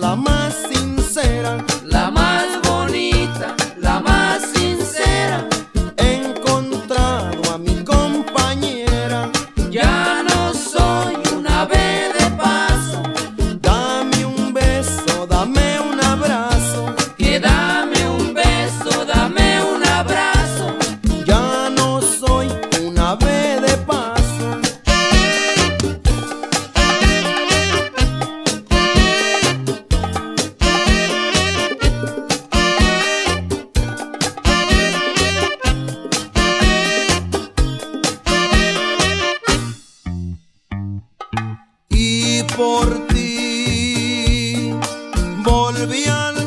la más sincera, la más bonita, la más sincera. he encontrado a mi compañera. Ya no soy un ave de paso, Dame un beso, dame un abrazo, que dame un beso, dame un abrazo. ya no soy un ave de paso. Y por ti volví a